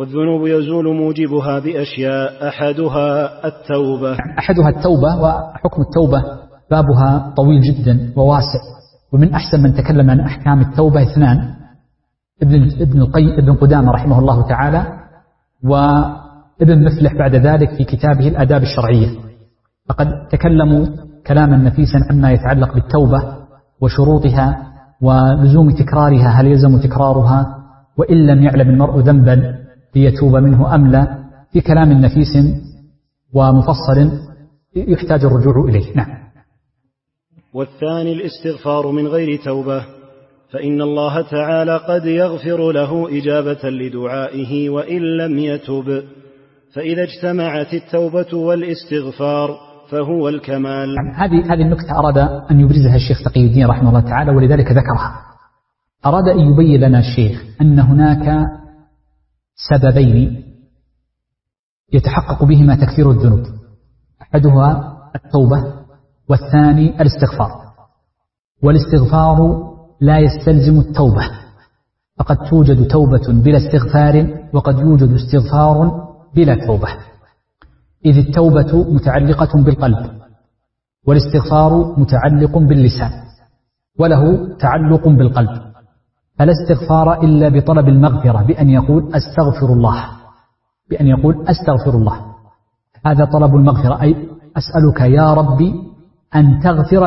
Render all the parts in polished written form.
والذنوب يزول موجبها بأشياء أحدها التوبة. وحكم التوبة بابها طويل جدا وواسع، ومن أحسن من تكلم عن أحكام التوبة اثنان: ابن قدامة رحمه الله تعالى، وابن مفلح بعد ذلك في كتابه الآداب الشرعية. فقد تكلموا كلاما نفيسا عما يتعلق بالتوبة وشروطها ولزوم تكرارها، هل يلزم تكرارها، وإن لم يعلم المرء ذنبا ليتوب منه أم لا، في كلام نفيس ومفصل يحتاج الرجوع إليه. نعم. والثاني الاستغفار من غير توبة، فإن الله تعالى قد يغفر له إجابة لدعائه وإن لم يتب، فإذا اجتمعت التوبة والاستغفار فهو الكمال. هذه النكتة أراد أن يبرزها الشيخ تقي الدين رحمه الله تعالى، ولذلك ذكرها. أراد أن يبين لنا الشيخ أن هناك سببين يتحقق بهما تكفير الذنوب، أحدها التوبة والثاني الاستغفار. والاستغفار لا يستلزم التوبة، فقد توجد توبة بلا استغفار وقد يوجد استغفار بلا توبة، إذ التوبة متعلقة بالقلب والاستغفار متعلق باللسان وله تعلق بالقلب، فلا استغفار إلا بطلب المغفرة بأن يقول أستغفر الله، هذا طلب المغفرة، أي أسألك يا ربي أن تغفر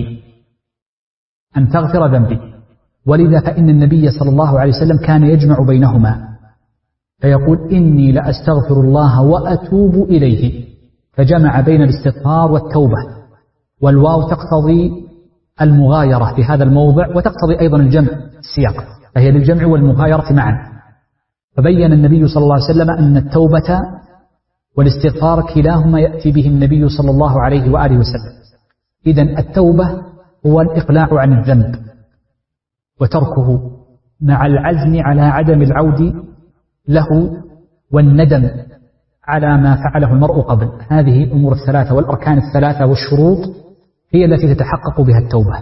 ذنبي. ولذا فإن النبي صلى الله عليه وسلم كان يجمع بينهما فيقول إني لأستغفر الله وأتوب إليه، فجمع بين الاستغفار والتوبة، والواو تقتضي المغايرة في هذا الموضع وتقتضي أيضا الجمع السياق، فهي للجمع والمغايرة معا. فبين النبي صلى الله عليه وسلم أن التوبة والاستغفار كلاهما يأتي به النبي صلى الله عليه وآله وسلم. إذن التوبة هو الإقلاع عن الذنب وتركه مع العزم على عدم العود له والندم على ما فعله المرء قبل. هذه الأمور الثلاثة والأركان الثلاثة والشروط هي التي تتحقق بها التوبة،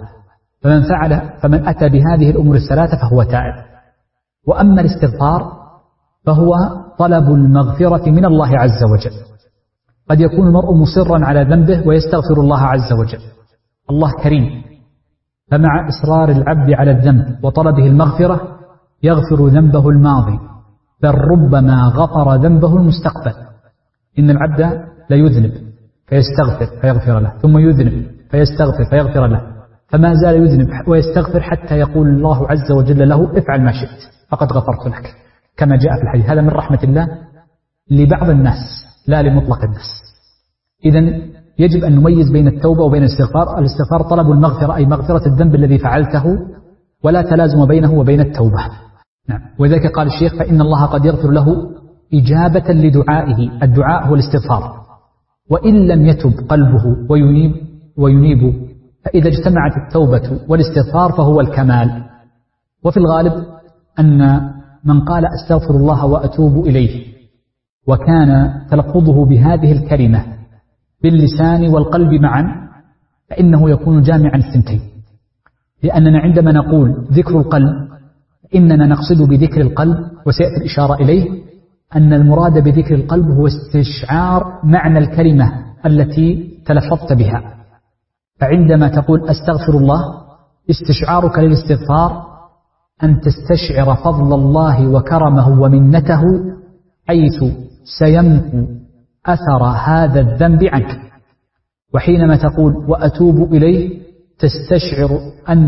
فمن أتى بهذه الأمور الثلاثة فهو تائب. وأما الاستغفار فهو طلب المغفرة من الله عز وجل. قد يكون المرء مصرا على ذنبه ويستغفر الله عز وجل، الله كريم، فمع إصرار العبد على الذنب وطلبه المغفرة يغفر ذنبه الماضي، بل ربما غفر ذنبه المستقبل. إن العبد لا يذنب فيستغفر فيغفر له، ثم يذنب فيستغفر فيغفر له، فما زال يذنب ويستغفر حتى يقول الله عز وجل له افعل ما شئت فقد غفرت لك، كما جاء في الحديث. هذا من رحمة الله لبعض الناس لا لمطلق الناس. إذن يجب أن نميز بين التوبة وبين الاستغفار. الاستغفار طلب المغفرة، أي مغفرة الذنب الذي فعلته، ولا تلازم بينه وبين التوبة. نعم. وذلك قال الشيخ فإن الله قد يغفر له إجابة لدعائه، الدعاء هو الاستغفار، وإن لم يتب قلبه وينيب فإذا اجتمعت التوبة والاستغفار فهو الكمال. وفي الغالب أن من قال أستغفر الله وأتوب إليه وكان تلفظه بهذه الكلمة باللسان والقلب معا فإنه يكون جامعا الثنتين، لأننا عندما نقول ذكر القلب إننا نقصد بذكر القلب، وسيأتي الإشارة إليه، أن المراد بذكر القلب هو استشعار معنى الكلمة التي تلفظت بها. فعندما تقول أستغفر الله استشعارك للاستغفار أن تستشعر فضل الله وكرمه ومنته حيث سيمحو أثر هذا الذنب عنك. وحينما تقول وأتوب إليه تستشعر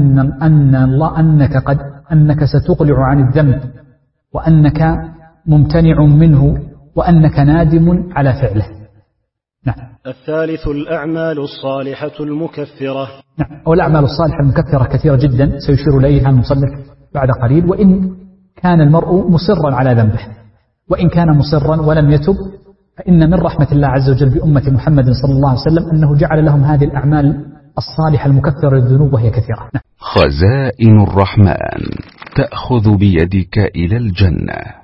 أنك ستقلع عن الذنب وأنك ممتنع منه وأنك نادم على فعله. نعم. الثالث الأعمال الصالحة المكفرة. نعم. والأعمال الصالحة المكفرة كثيرة جدا سيشير إليها المصنف بعد قليل. وإن كان المرء مصرا على ذنبه، وإن كان مصرا ولم يتب، فإن من رحمة الله عز وجل بأمة محمد صلى الله عليه وسلم أنه جعل لهم هذه الأعمال الصالحة المكفرة للذنوب وهي كثيرة. خزائن الرحمن تأخذ بيدك إلى الجنة.